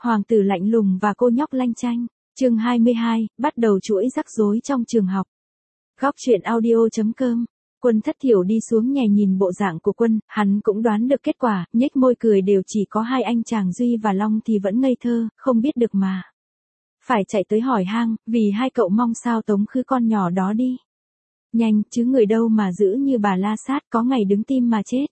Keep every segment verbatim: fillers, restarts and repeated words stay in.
Hoàng tử lạnh lùng và cô nhóc lanh chanh. Chương hai mươi hai, bắt đầu chuỗi rắc rối trong trường học. Góc truyện audio chấm com. Quân Thất Thiểu đi xuống nhà nhìn bộ dạng của Quân, hắn cũng đoán được kết quả, nhếch môi cười đều chỉ có hai anh chàng Duy và Long thì vẫn ngây thơ, không biết được mà. Phải chạy tới hỏi hang, vì hai cậu mong sao tống khứ con nhỏ đó đi. Nhanh, chứ người đâu mà giữ như bà La Sát có ngày đứng tim mà chết.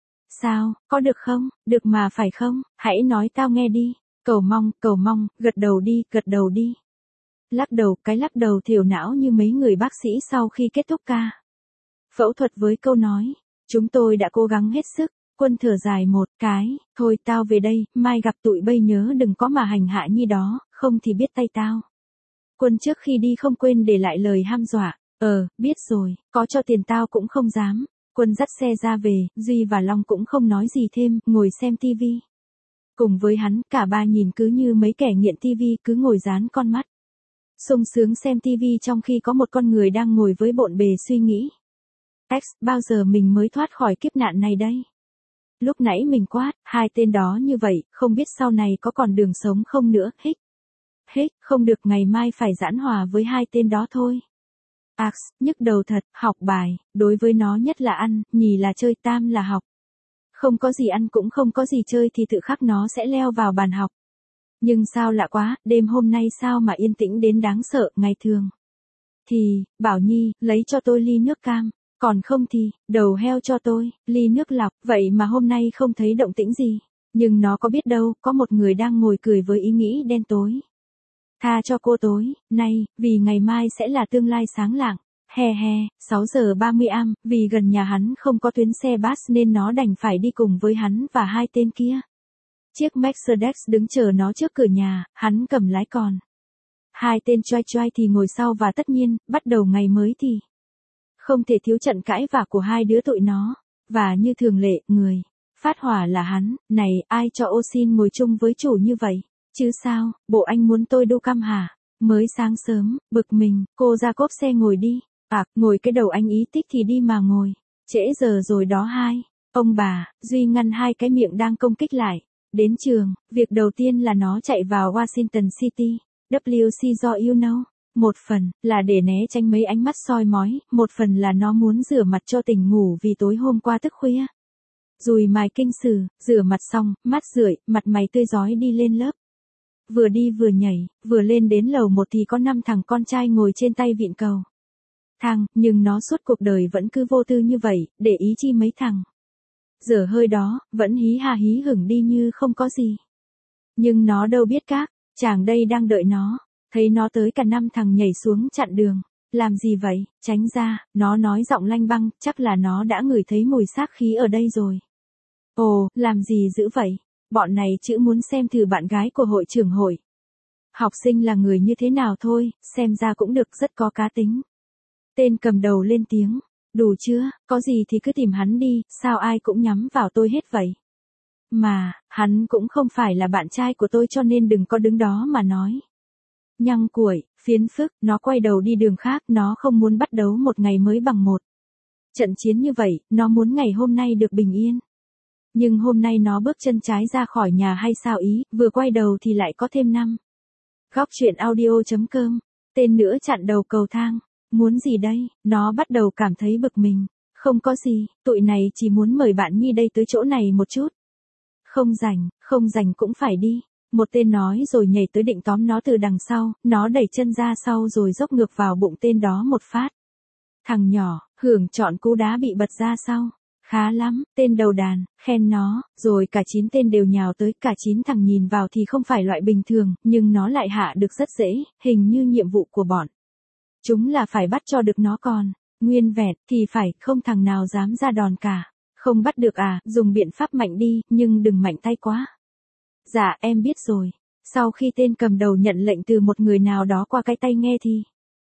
Sao, có được không, được mà phải không, hãy nói tao nghe đi, cầu mong, cầu mong, gật đầu đi, gật đầu đi. Lắc đầu, cái lắc đầu thiểu não như mấy người bác sĩ sau khi kết thúc ca phẫu thuật với câu nói, chúng tôi đã cố gắng hết sức. Quân thở dài một cái, thôi tao về đây, mai gặp tụi bây nhớ đừng có mà hành hạ Nhi đó, không thì biết tay tao. Quân trước khi đi không quên để lại lời hăm dọa, ờ, biết rồi, có cho tiền tao cũng không dám. Quân dắt xe ra về, Duy và Long cũng không nói gì thêm, ngồi xem tivi. Cùng với hắn, cả ba nhìn cứ như mấy kẻ nghiện tivi cứ ngồi dán con mắt. Sung sướng xem tivi trong khi có một con người đang ngồi với bộn bề suy nghĩ. X, bao giờ mình mới thoát khỏi kiếp nạn này đây? Lúc nãy mình quát, hai tên đó như vậy, không biết sau này có còn đường sống không nữa, hích. Hích, không được, ngày mai phải giãn hòa với hai tên đó thôi. Ax, nhức đầu thật, học bài, đối với nó nhất là ăn, nhì là chơi, tam là học. Không có gì ăn cũng không có gì chơi thì tự khắc nó sẽ leo vào bàn học. Nhưng sao lạ quá, đêm hôm nay sao mà yên tĩnh đến đáng sợ, ngày thường. Thì, Bảo Nhi, lấy cho tôi ly nước cam. Còn không thì, đầu heo cho tôi, ly nước lọc, vậy mà hôm nay không thấy động tĩnh gì. Nhưng nó có biết đâu, có một người đang ngồi cười với ý nghĩ đen tối. Tha cho cô tối, nay, vì ngày mai sẽ là tương lai sáng lạng. He he, sáu giờ ba mươi am, vì gần nhà hắn không có tuyến xe bus nên nó đành phải đi cùng với hắn và hai tên kia. Chiếc Mercedes đứng chờ nó trước cửa nhà, hắn cầm lái còn. Hai tên choai choai thì ngồi sau và tất nhiên, bắt đầu ngày mới thì không thể thiếu trận cãi vã của hai đứa tụi nó. Và như thường lệ, người phát hỏa là hắn, này, ai cho ô xin ngồi chung với chủ như vậy? Chứ sao, bộ anh muốn tôi đu căm hả? Mới sáng sớm, bực mình, cô ra cốp xe ngồi đi. À, ngồi cái đầu anh ý thích thì đi mà ngồi. Trễ giờ rồi đó hai. Ông bà, Duy ngăn hai cái miệng đang công kích lại. Đến trường, việc đầu tiên là nó chạy vào Washington City, W C do you know. Một phần, là để né tránh mấy ánh mắt soi mói, một phần là nó muốn rửa mặt cho tỉnh ngủ vì tối hôm qua thức khuya. Dùi mài kinh sử, rửa mặt xong, mắt rượi, mặt mày tươi rói đi lên lớp. Vừa đi vừa nhảy, vừa lên đến lầu một thì có năm thằng con trai ngồi trên tay vịn cầu thang, nhưng nó suốt cuộc đời vẫn cứ vô tư như vậy, để ý chi mấy thằng dở hơi đó, vẫn hí ha hí hửng đi như không có gì. Nhưng nó đâu biết các chàng đây đang đợi nó. Thấy nó tới cả năm thằng nhảy xuống chặn đường. Làm gì vậy, tránh ra, nó nói giọng lanh băng, chắc là nó đã ngửi thấy mùi xác khí ở đây rồi. Ồ, làm gì dữ vậy? Bọn này chữ muốn xem thử bạn gái của hội trưởng hội học sinh là người như thế nào thôi, xem ra cũng được, rất có cá tính. Tên cầm đầu lên tiếng, đủ chưa, có gì thì cứ tìm hắn đi, sao ai cũng nhắm vào tôi hết vậy? Mà, hắn cũng không phải là bạn trai của tôi cho nên đừng có đứng đó mà nói. Nhăng cuội, phiến phức, nó quay đầu đi đường khác, nó không muốn bắt đấu một ngày mới bằng một trận chiến như vậy, nó muốn ngày hôm nay được bình yên. Nhưng hôm nay nó bước chân trái ra khỏi nhà hay sao ý, vừa quay đầu thì lại có thêm năm. Góc truyện audio chấm com, tên nữa chặn đầu cầu thang, muốn gì đây, nó bắt đầu cảm thấy bực mình, không có gì, tụi này chỉ muốn mời bạn Nhi đây tới chỗ này một chút. Không rảnh, không rảnh cũng phải đi. Một tên nói rồi nhảy tới định tóm nó từ đằng sau, nó đẩy chân ra sau rồi dốc ngược vào bụng tên đó một phát. Thằng nhỏ, hưởng chọn cú đá bị bật ra sau. Khá lắm, tên đầu đàn, khen nó, rồi cả chín tên đều nhào tới, cả chín thằng nhìn vào thì không phải loại bình thường, nhưng nó lại hạ được rất dễ, hình như nhiệm vụ của bọn chúng là phải bắt cho được nó còn nguyên vẹn, thì phải, không thằng nào dám ra đòn cả. Không bắt được à, dùng biện pháp mạnh đi, nhưng đừng mạnh tay quá. Dạ, em biết rồi. Sau khi tên cầm đầu nhận lệnh từ một người nào đó qua cái tay nghe thì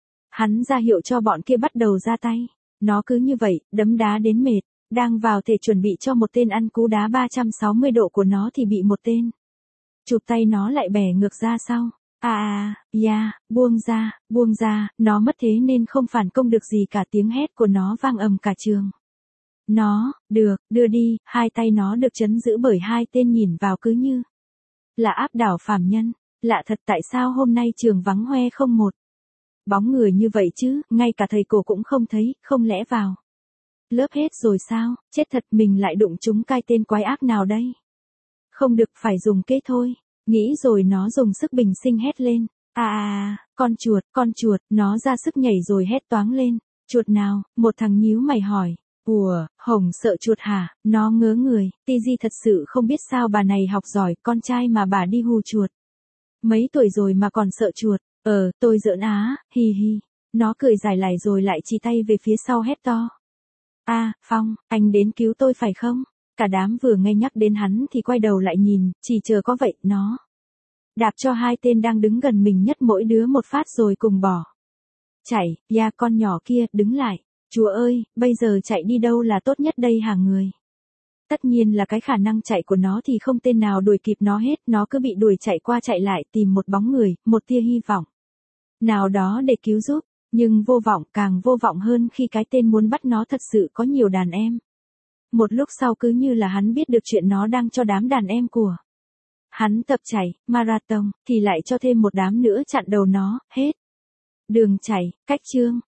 hắn ra hiệu cho bọn kia bắt đầu ra tay. Nó cứ như vậy, đấm đá đến mệt, đang vào thể chuẩn bị cho một tên ăn cú đá ba trăm sáu mươi độ của nó thì bị một tên chụp tay nó lại bẻ ngược ra sau. À à, yeah, buông ra, buông ra, nó mất thế nên không phản công được gì cả, tiếng hét của nó vang ầm cả trường. Nó, được, đưa đi, hai tay nó được trấn giữ bởi hai tên nhìn vào cứ như là áp đảo phàm nhân. Lạ thật, tại sao hôm nay trường vắng hoe không một bóng người như vậy chứ, ngay cả thầy cô cũng không thấy, không lẽ vào lớp hết rồi sao, chết thật, mình lại đụng trúng cái tên quái ác nào đây. Không được, phải dùng kế thôi. Nghĩ rồi nó dùng sức bình sinh hét lên. À à, con chuột, con chuột, nó ra sức nhảy rồi hét toáng lên. Chuột nào, một thằng nhíu mày hỏi. Ủa, Hồng sợ chuột hả, nó ngớ người, Tiji thật sự không biết sao bà này học giỏi, con trai mà bà đi hù chuột. Mấy tuổi rồi mà còn sợ chuột, ờ, tôi giỡn á, hi hi. Nó cười dài lại rồi lại chỉ tay về phía sau hét to. À, Phong, anh đến cứu tôi phải không? Cả đám vừa nghe nhắc đến hắn thì quay đầu lại nhìn, chỉ chờ có vậy, nó đạp cho hai tên đang đứng gần mình nhất mỗi đứa một phát rồi cùng bỏ chạy. Ya, con nhỏ kia, đứng lại. Chúa ơi, bây giờ chạy đi đâu là tốt nhất đây hả người? Tất nhiên là cái khả năng chạy của nó thì không tên nào đuổi kịp nó hết, nó cứ bị đuổi chạy qua chạy lại tìm một bóng người, một tia hy vọng nào đó để cứu giúp, nhưng vô vọng, càng vô vọng hơn khi cái tên muốn bắt nó thật sự có nhiều đàn em. Một lúc sau cứ như là hắn biết được chuyện nó đang cho đám đàn em của hắn tập chạy, marathon, thì lại cho thêm một đám nữa chặn đầu nó, hết đường chạy, cách chương.